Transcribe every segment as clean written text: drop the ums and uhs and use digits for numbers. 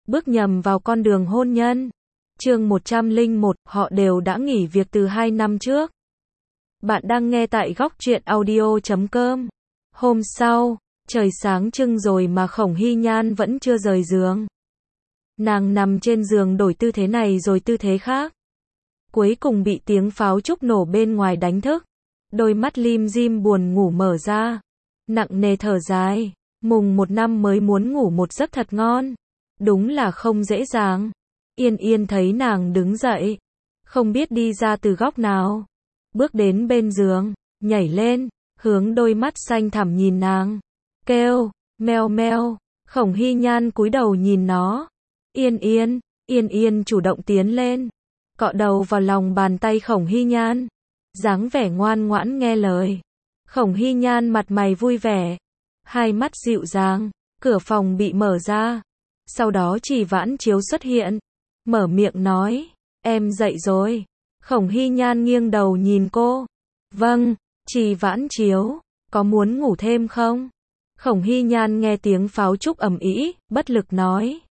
bước nhầm vào con đường hôn nhân. Chương 101, họ đều đã nghỉ việc từ 2 năm trước. Bạn đang nghe tại góc truyện audio.com. Hôm sau, trời sáng trưng rồi mà Khổng Hy Nhan vẫn chưa rời giường. Nàng nằm trên giường đổi tư thế này rồi tư thế khác. Cuối cùng bị tiếng pháo trúc nổ bên ngoài đánh thức. Đôi mắt lim dim buồn ngủ mở ra. Nặng nề thở dài. Mùng 1 năm mới muốn ngủ một giấc thật ngon. Đúng là không dễ dàng. Yên Yên thấy nàng đứng dậy. Không biết đi ra từ góc nào. Bước đến bên giường, nhảy lên, hướng đôi mắt xanh thẳm nhìn nàng. Kêu, meo meo. Khổng Hy Nhan cúi đầu nhìn nó. Yên Yên, Yên Yên chủ động tiến lên. Cọ đầu vào lòng bàn tay Khổng Hy Nhan. Dáng vẻ ngoan ngoãn nghe lời. Khổng Hy Nhan mặt mày vui vẻ. Hai mắt dịu dàng. Cửa phòng bị mở ra. Sau đó Trì Vãn Chiếu xuất hiện. Mở miệng nói. Em dậy rồi. Khổng Hy Nhan nghiêng đầu nhìn cô. Vâng, Trì Vãn Chiếu. Có muốn ngủ thêm không? Khổng Hy Nhan nghe tiếng pháo trúc ầm ĩ, bất lực nói.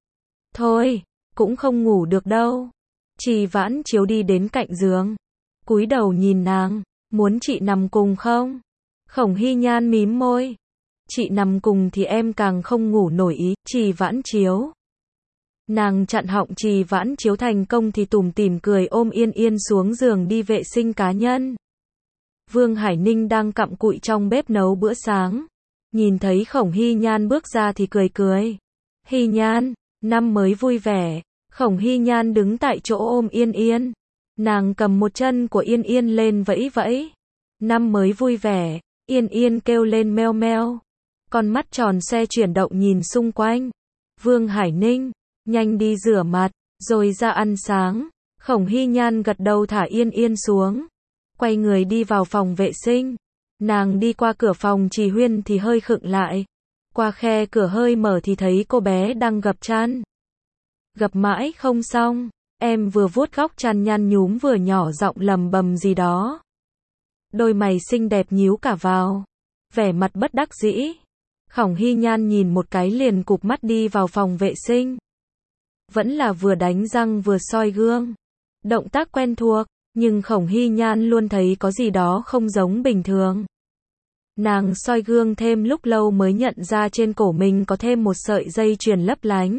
Thôi, cũng không ngủ được đâu. Trì Vãn Chiếu đi đến cạnh giường. Cúi đầu nhìn nàng. Muốn chị nằm cùng không? Khổng Hy Nhan mím môi. Chị nằm cùng thì em càng không ngủ nổi ý. Trì Vãn Chiếu. Nàng chặn họng Trì Vãn Chiếu thành công thì tủm tỉm cười ôm Yên Yên xuống giường đi vệ sinh cá nhân. Vương Hải Ninh đang cặm cụi trong bếp nấu bữa sáng. Nhìn thấy Khổng Hy Nhan bước ra thì cười cười. Hy Nhan, năm mới vui vẻ. Khổng Hy Nhan đứng tại chỗ ôm Yên Yên. Nàng cầm một chân của Yên Yên lên vẫy vẫy. Năm mới vui vẻ. Yên Yên kêu lên meo meo. Con mắt tròn xe chuyển động nhìn xung quanh. Vương Hải Ninh, nhanh đi rửa mặt, rồi ra ăn sáng. Khổng Hy Nhan gật đầu thả Yên Yên xuống. Quay người đi vào phòng vệ sinh. Nàng đi qua cửa phòng Trì Huyên thì hơi khựng lại. Qua khe cửa hơi mở thì thấy cô bé đang gập chăn. Gập mãi không xong. Em vừa vuốt góc chăn nhăn nhúm vừa nhỏ giọng lầm bầm gì đó. Đôi mày xinh đẹp nhíu cả vào. Vẻ mặt bất đắc dĩ. Khổng Hy Nhan nhìn một cái liền cụp mắt đi vào phòng vệ sinh. Vẫn là vừa đánh răng vừa soi gương. Động tác quen thuộc, nhưng Khổng Hy Nhan luôn thấy có gì đó không giống bình thường. Nàng soi gương thêm lúc lâu mới nhận ra trên cổ mình có thêm một sợi dây chuyền lấp lánh.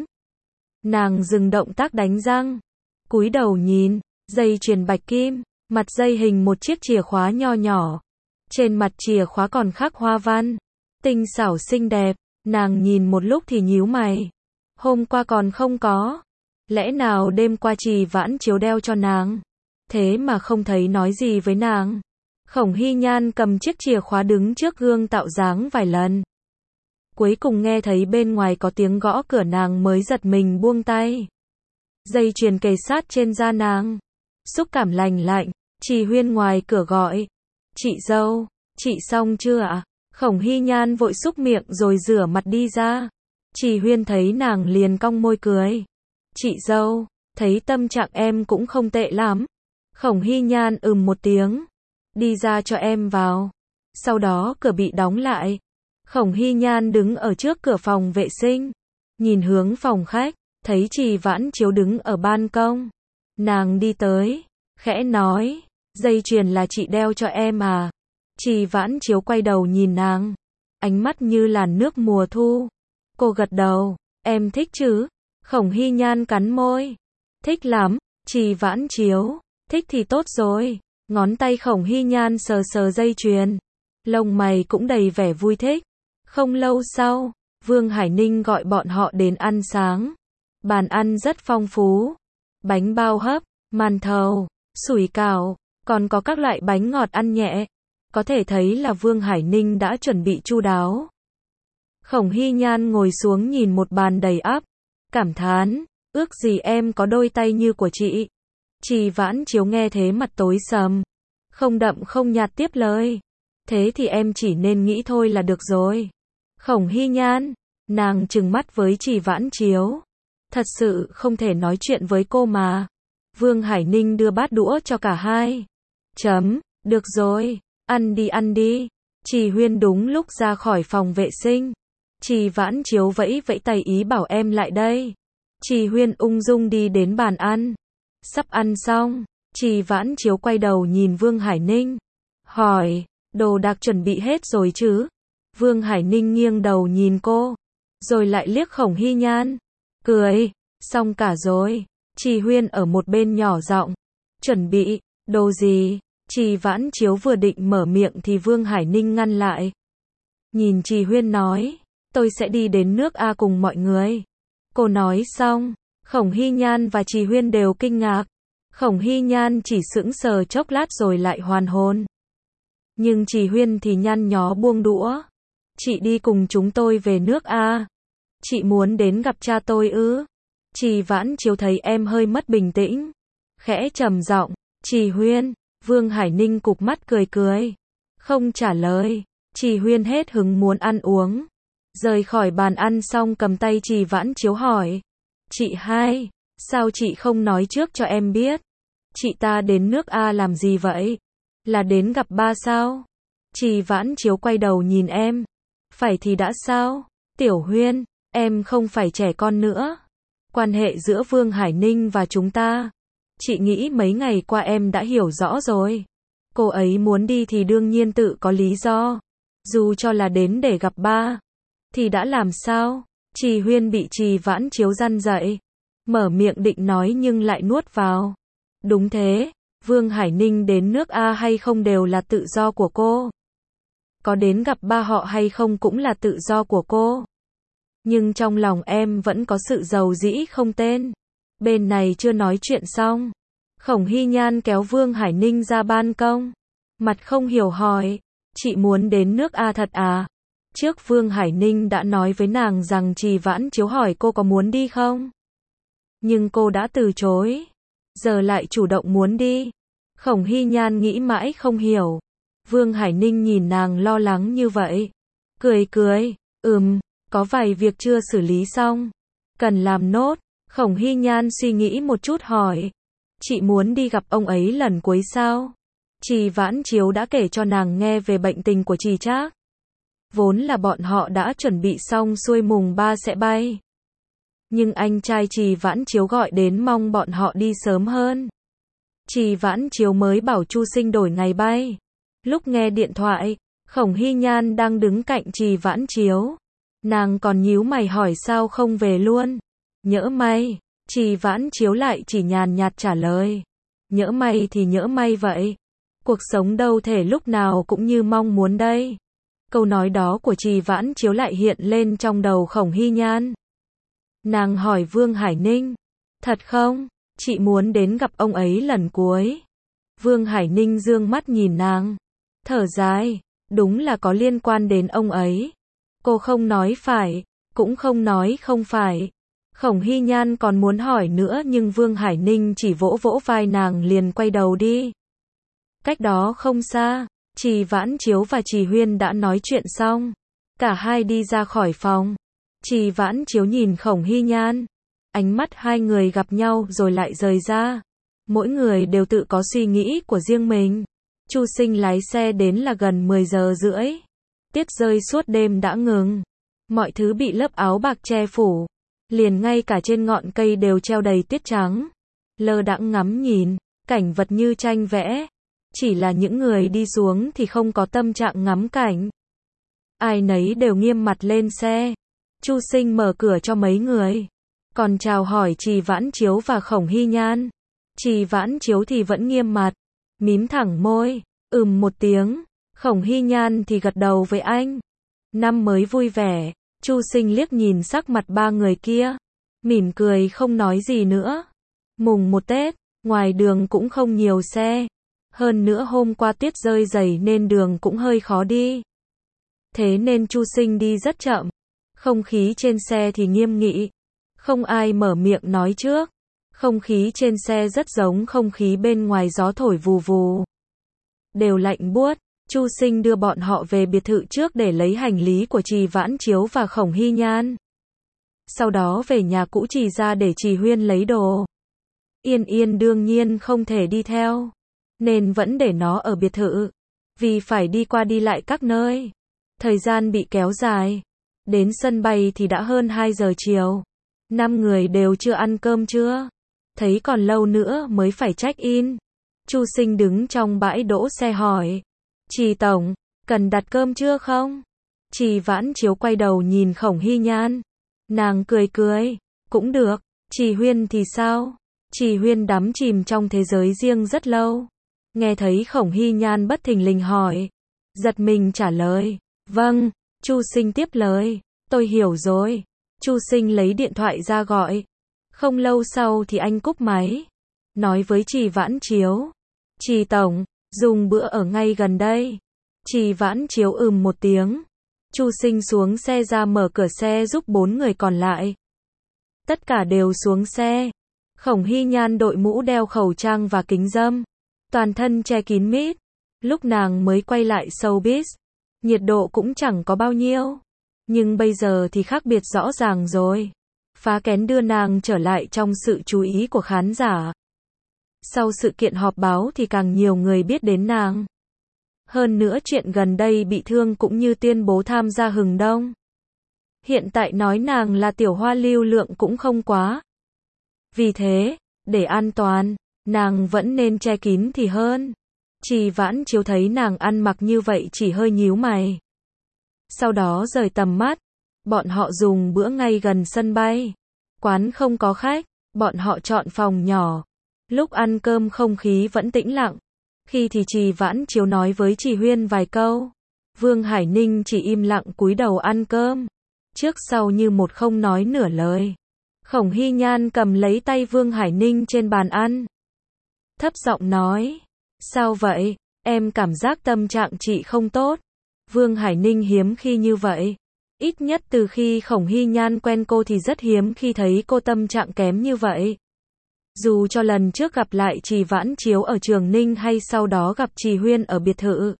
Nàng dừng động tác đánh răng. Cúi đầu nhìn, dây chuyền bạch kim, mặt dây hình một chiếc chìa khóa nho nhỏ. Trên mặt chìa khóa còn khắc hoa văn. Tinh xảo xinh đẹp, nàng nhìn một lúc thì nhíu mày. Hôm qua còn không có. Lẽ nào đêm qua Trì Vãn Chiếu đeo cho nàng? Thế mà không thấy nói gì với nàng. Khổng Hy Nhan cầm chiếc chìa khóa đứng trước gương tạo dáng vài lần. Cuối cùng nghe thấy bên ngoài có tiếng gõ cửa nàng mới giật mình buông tay. Dây chuyền kề sát trên da nàng. Xúc cảm lành lạnh, Trì Huyên ngoài cửa gọi. Chị dâu, chị xong chưa ạ? Khổng Hy Nhan vội xúc miệng rồi rửa mặt đi ra. Trì Huyên thấy nàng liền cong môi cười. Chị dâu, thấy tâm trạng em cũng không tệ lắm. Khổng Hy Nhan một tiếng. Đi ra cho em vào. Sau đó cửa bị đóng lại. Khổng Hy Nhan đứng ở trước cửa phòng vệ sinh. Nhìn hướng phòng khách, thấy Trì Vãn Chiếu đứng ở ban công. Nàng đi tới, khẽ nói. Dây chuyền là chị đeo cho em à? Trì Vãn Chiếu quay đầu nhìn nàng. Ánh mắt như làn nước mùa thu. Cô gật đầu. Em thích chứ? Khổng Hy Nhan cắn môi. Thích lắm. Trì Vãn Chiếu. Thích thì tốt rồi. Ngón tay Khổng Hy Nhan sờ sờ dây chuyền. Lông mày cũng đầy vẻ vui thích. Không lâu sau, Vương Hải Ninh gọi bọn họ đến ăn sáng. Bàn ăn rất phong phú. Bánh bao hấp, màn thầu, sủi cảo, còn có các loại bánh ngọt ăn nhẹ. Có thể thấy là Vương Hải Ninh đã chuẩn bị chu đáo. Khổng Hy Nhan ngồi xuống nhìn một bàn đầy ắp. Cảm thán, ước gì em có đôi tay như của chị. Trì Vãn Chiếu nghe thế mặt tối sầm. Không đậm không nhạt tiếp lời. Thế thì em chỉ nên nghĩ thôi là được rồi. Khổng Hy Nhan, nàng trừng mắt với Trì Vãn Chiếu. Thật sự không thể nói chuyện với cô mà. Vương Hải Ninh đưa bát đũa cho cả hai. Được rồi, ăn đi. Trì Huyên đúng lúc ra khỏi phòng vệ sinh. Trì Vãn Chiếu vẫy vẫy tay ý bảo em lại đây. Trì Huyên ung dung đi đến bàn ăn. Sắp ăn xong, Trì Vãn Chiếu quay đầu nhìn Vương Hải Ninh. Hỏi, đồ đạc chuẩn bị hết rồi chứ? Vương Hải Ninh nghiêng đầu nhìn cô. Rồi lại liếc Khổng Hy Nhan. Cười, xong cả rồi. Trì Huyên ở một bên nhỏ giọng. Chuẩn bị, đồ gì? Trì Vãn Chiếu vừa định mở miệng thì Vương Hải Ninh ngăn lại. Nhìn Trì Huyên nói, tôi sẽ đi đến nước A cùng mọi người. Cô nói xong, Khổng Hy Nhan và Trì Huyên đều kinh ngạc. Khổng Hy Nhan chỉ sững sờ chốc lát rồi lại hoàn hồn. Nhưng Trì Huyên thì nhăn nhó buông đũa. Chị đi cùng chúng tôi về nước A. Chị muốn đến gặp cha tôi ư? Trì Vãn Chiếu thấy em hơi mất bình tĩnh. Khẽ trầm giọng, Trì Huyên. Vương Hải Ninh cụp mắt cười cười. Không trả lời. Trì Huyên hết hứng muốn ăn uống. Rời khỏi bàn ăn xong cầm tay Trì Vãn Chiếu hỏi. Chị hai, sao chị không nói trước cho em biết? Chị ta đến nước A làm gì vậy? Là đến gặp ba sao? Trì Vãn Chiếu quay đầu nhìn em. Phải thì đã sao? Tiểu Huyên, em không phải trẻ con nữa. Quan hệ giữa Vương Hải Ninh và chúng ta, chị nghĩ mấy ngày qua em đã hiểu rõ rồi. Cô ấy muốn đi thì đương nhiên tự có lý do. Dù cho là đến để gặp ba, thì đã làm sao? Trì Huyên bị Trì Vãn Chiếu răn dậy. Mở miệng định nói nhưng lại nuốt vào. Đúng thế, Vương Hải Ninh đến nước A hay không đều là tự do của cô. Có đến gặp ba họ hay không cũng là tự do của cô. Nhưng trong lòng em vẫn có sự giàu dĩ không tên. Bên này chưa nói chuyện xong. Khổng Hy Nhan kéo Vương Hải Ninh ra ban công. Mặt không hiểu hỏi. Chị muốn đến nước A thật à? Trước Vương Hải Ninh đã nói với nàng rằng Trì Vãn Chiếu hỏi cô có muốn đi không? Nhưng cô đã từ chối. Giờ lại chủ động muốn đi. Khổng Hy Nhan nghĩ mãi không hiểu. Vương Hải Ninh nhìn nàng lo lắng như vậy. Cười cười. Có vài việc chưa xử lý xong. Cần làm nốt. Khổng Hy Nhan suy nghĩ một chút hỏi. Chị muốn đi gặp ông ấy lần cuối sao? Trì Vãn Chiếu đã kể cho nàng nghe về bệnh tình của Trì Trác. Vốn là bọn họ đã chuẩn bị xong xuôi mùng 3 sẽ bay. Nhưng anh trai Trì Vãn Chiếu gọi đến mong bọn họ đi sớm hơn. Trì Vãn Chiếu mới bảo Chu Sinh đổi ngày bay. Lúc nghe điện thoại, Khổng Hy Nhan đang đứng cạnh Trì Vãn Chiếu. Nàng còn nhíu mày hỏi sao không về luôn. Nhỡ may. Trì Vãn Chiếu lại chỉ nhàn nhạt trả lời. Nhỡ may thì nhỡ may vậy. Cuộc sống đâu thể lúc nào cũng như mong muốn đây. Câu nói đó của Trì Vãn Chiếu lại hiện lên trong đầu Khổng Hy Nhan. Nàng hỏi Vương Hải Ninh. Thật không? Chị muốn đến gặp ông ấy lần cuối. Vương Hải Ninh dương mắt nhìn nàng. Thở dài. Đúng là có liên quan đến ông ấy. Cô không nói phải. Cũng không nói không phải. Khổng Hy Nhan còn muốn hỏi nữa nhưng Vương Hải Ninh chỉ vỗ vỗ vai nàng liền quay đầu đi. Cách đó không xa, Trì Vãn Chiếu và Trì Huyên đã nói chuyện xong. Cả hai đi ra khỏi phòng. Trì Vãn Chiếu nhìn Khổng Hy Nhan. Ánh mắt hai người gặp nhau rồi lại rời ra. Mỗi người đều tự có suy nghĩ của riêng mình. Chu Sinh lái xe đến là gần 10 giờ rưỡi. Tiết rơi suốt đêm đã ngừng. Mọi thứ bị lớp áo bạc che phủ. Liền ngay cả trên ngọn cây đều treo đầy tuyết trắng. Lơ đãng ngắm nhìn, cảnh vật như tranh vẽ. Chỉ là những người đi xuống thì không có tâm trạng ngắm cảnh. Ai nấy đều nghiêm mặt lên xe. Chu Sinh mở cửa cho mấy người. Còn chào hỏi Trì Vãn Chiếu và Khổng Hy Nhan. Trì Vãn Chiếu thì vẫn nghiêm mặt. Mím thẳng môi. Một tiếng. Khổng Hy Nhan thì gật đầu với anh. Năm mới vui vẻ. Chu Sinh liếc nhìn sắc mặt ba người kia. Mỉm cười không nói gì nữa. Mùng 1 Tết. Ngoài đường cũng không nhiều xe. Hơn nữa hôm qua tuyết rơi dày nên đường cũng hơi khó đi. Thế nên Chu Sinh đi rất chậm. Không khí trên xe thì nghiêm nghị. Không ai mở miệng nói trước. Không khí trên xe rất giống không khí bên ngoài, gió thổi vù vù. Đều lạnh buốt. Chu Sinh đưa bọn họ về biệt thự trước để lấy hành lý của Trì Vãn Chiếu và Khổng Hy Nhan. Sau đó về nhà cũ Trì ra để Trì Huyên lấy đồ. Yên Yên đương nhiên không thể đi theo. Nên vẫn để nó ở biệt thự. Vì phải đi qua đi lại các nơi. Thời gian bị kéo dài. Đến sân bay thì đã hơn 2 giờ chiều. 5 người đều chưa ăn cơm chưa? Thấy còn lâu nữa mới phải check-in. Chu Sinh đứng trong bãi đỗ xe hỏi. Trì tổng, cần đặt cơm chưa không? Trì Vãn Chiếu quay đầu nhìn Khổng Hy Nhan. Nàng cười cười. Cũng được. Trì Huyên thì sao? Trì Huyên đắm chìm trong thế giới riêng rất lâu. Nghe thấy Khổng Hy Nhan bất thình lình hỏi. Giật mình trả lời. Vâng. Chu Sinh tiếp lời. Tôi hiểu rồi. Chu Sinh lấy điện thoại ra gọi. Không lâu sau thì anh cúp máy. Nói với Trì Vãn Chiếu. Trì tổng, dùng bữa ở ngay gần đây. Trì Vãn Chiếu một tiếng. Chu Sinh xuống xe ra mở cửa xe giúp 4 người còn lại. Tất cả đều xuống xe. Khổng Hy Nhan đội mũ đeo khẩu trang và kính râm. Toàn thân che kín mít. Lúc nàng mới quay lại showbiz, nhiệt độ cũng chẳng có bao nhiêu. Nhưng bây giờ thì khác biệt rõ ràng rồi. Phá kén đưa nàng trở lại trong sự chú ý của khán giả. Sau sự kiện họp báo thì càng nhiều người biết đến nàng. Hơn nữa chuyện gần đây bị thương cũng như tuyên bố tham gia Hừng Đông. Hiện tại nói nàng là tiểu hoa lưu lượng cũng không quá. Vì thế, để an toàn, nàng vẫn nên che kín thì hơn. Trì Vãn Chiếu thấy nàng ăn mặc như vậy chỉ hơi nhíu mày. Sau đó rời tầm mắt. Bọn họ dùng bữa ngay gần sân bay. Quán không có khách, bọn họ chọn phòng nhỏ. Lúc ăn cơm không khí vẫn tĩnh lặng. Khi thì Trì Vãn Chiếu nói với Trì Huyên vài câu. Vương Hải Ninh chỉ im lặng cúi đầu ăn cơm. Trước sau như một không nói nửa lời. Khổng Hy Nhan cầm lấy tay Vương Hải Ninh trên bàn ăn. Thấp giọng nói. Sao vậy? Em cảm giác tâm trạng chị không tốt. Vương Hải Ninh hiếm khi như vậy. Ít nhất từ khi Khổng Hy Nhan quen cô thì rất hiếm khi thấy cô tâm trạng kém như vậy. Dù cho lần trước gặp lại Trì Vãn Chiếu ở Trường Ninh hay sau đó gặp Trì Huyên ở biệt thự,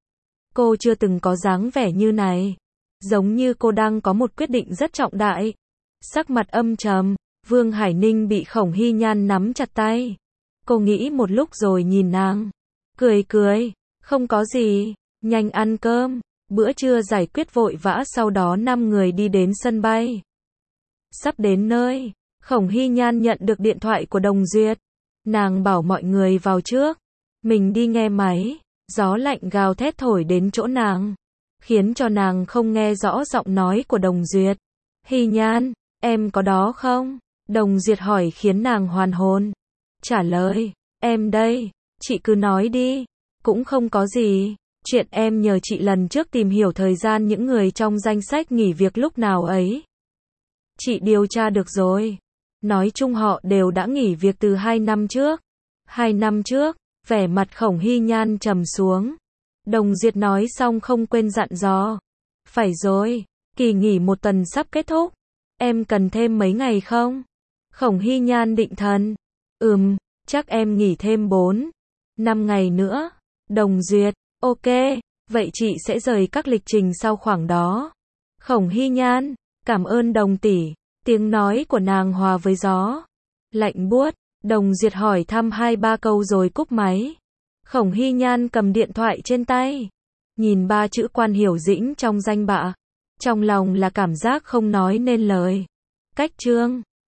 cô chưa từng có dáng vẻ như này. Giống như cô đang có một quyết định rất trọng đại. Sắc mặt âm trầm, Vương Hải Ninh bị Khổng Hy Nhan nắm chặt tay. Cô nghĩ một lúc rồi nhìn nàng. Cười cười, không có gì, nhanh ăn cơm. Bữa trưa giải quyết vội vã sau đó 5 người đi đến sân bay. Sắp đến nơi, Khổng Hy Nhan nhận được điện thoại của Đồng Duyệt. Nàng bảo mọi người vào trước. Mình đi nghe máy, gió lạnh gào thét thổi đến chỗ nàng. Khiến cho nàng không nghe rõ giọng nói của Đồng Duyệt. Hy Nhan, em có đó không? Đồng Duyệt hỏi khiến nàng hoàn hồn. Trả lời, em đây, chị cứ nói đi. Cũng không có gì. Chuyện em nhờ chị lần trước tìm hiểu thời gian những người trong danh sách nghỉ việc lúc nào ấy. Chị điều tra được rồi. Nói chung họ đều đã nghỉ việc từ 2 năm trước. 2 năm trước, vẻ mặt Khổng Hy Nhan trầm xuống. Đồng Duyệt nói xong không quên dặn dò. Phải rồi, kỳ nghỉ 1 tuần sắp kết thúc. Em cần thêm mấy ngày không? Khổng Hy Nhan định thần. Chắc em nghỉ thêm 4, 5 ngày nữa. Đồng Duyệt, ok, vậy chị sẽ rời các lịch trình sau khoảng đó. Khổng Hy Nhan, cảm ơn Đồng tỷ. Tiếng nói của nàng hòa với gió lạnh buốt. Đồng Duyệt hỏi thăm 2-3 câu rồi cúp máy. Khổng Hy Nhan cầm điện thoại trên tay, nhìn 3 chữ Quan Hiểu Dĩnh trong danh bạ. Trong lòng là cảm giác không nói nên lời. Cách chương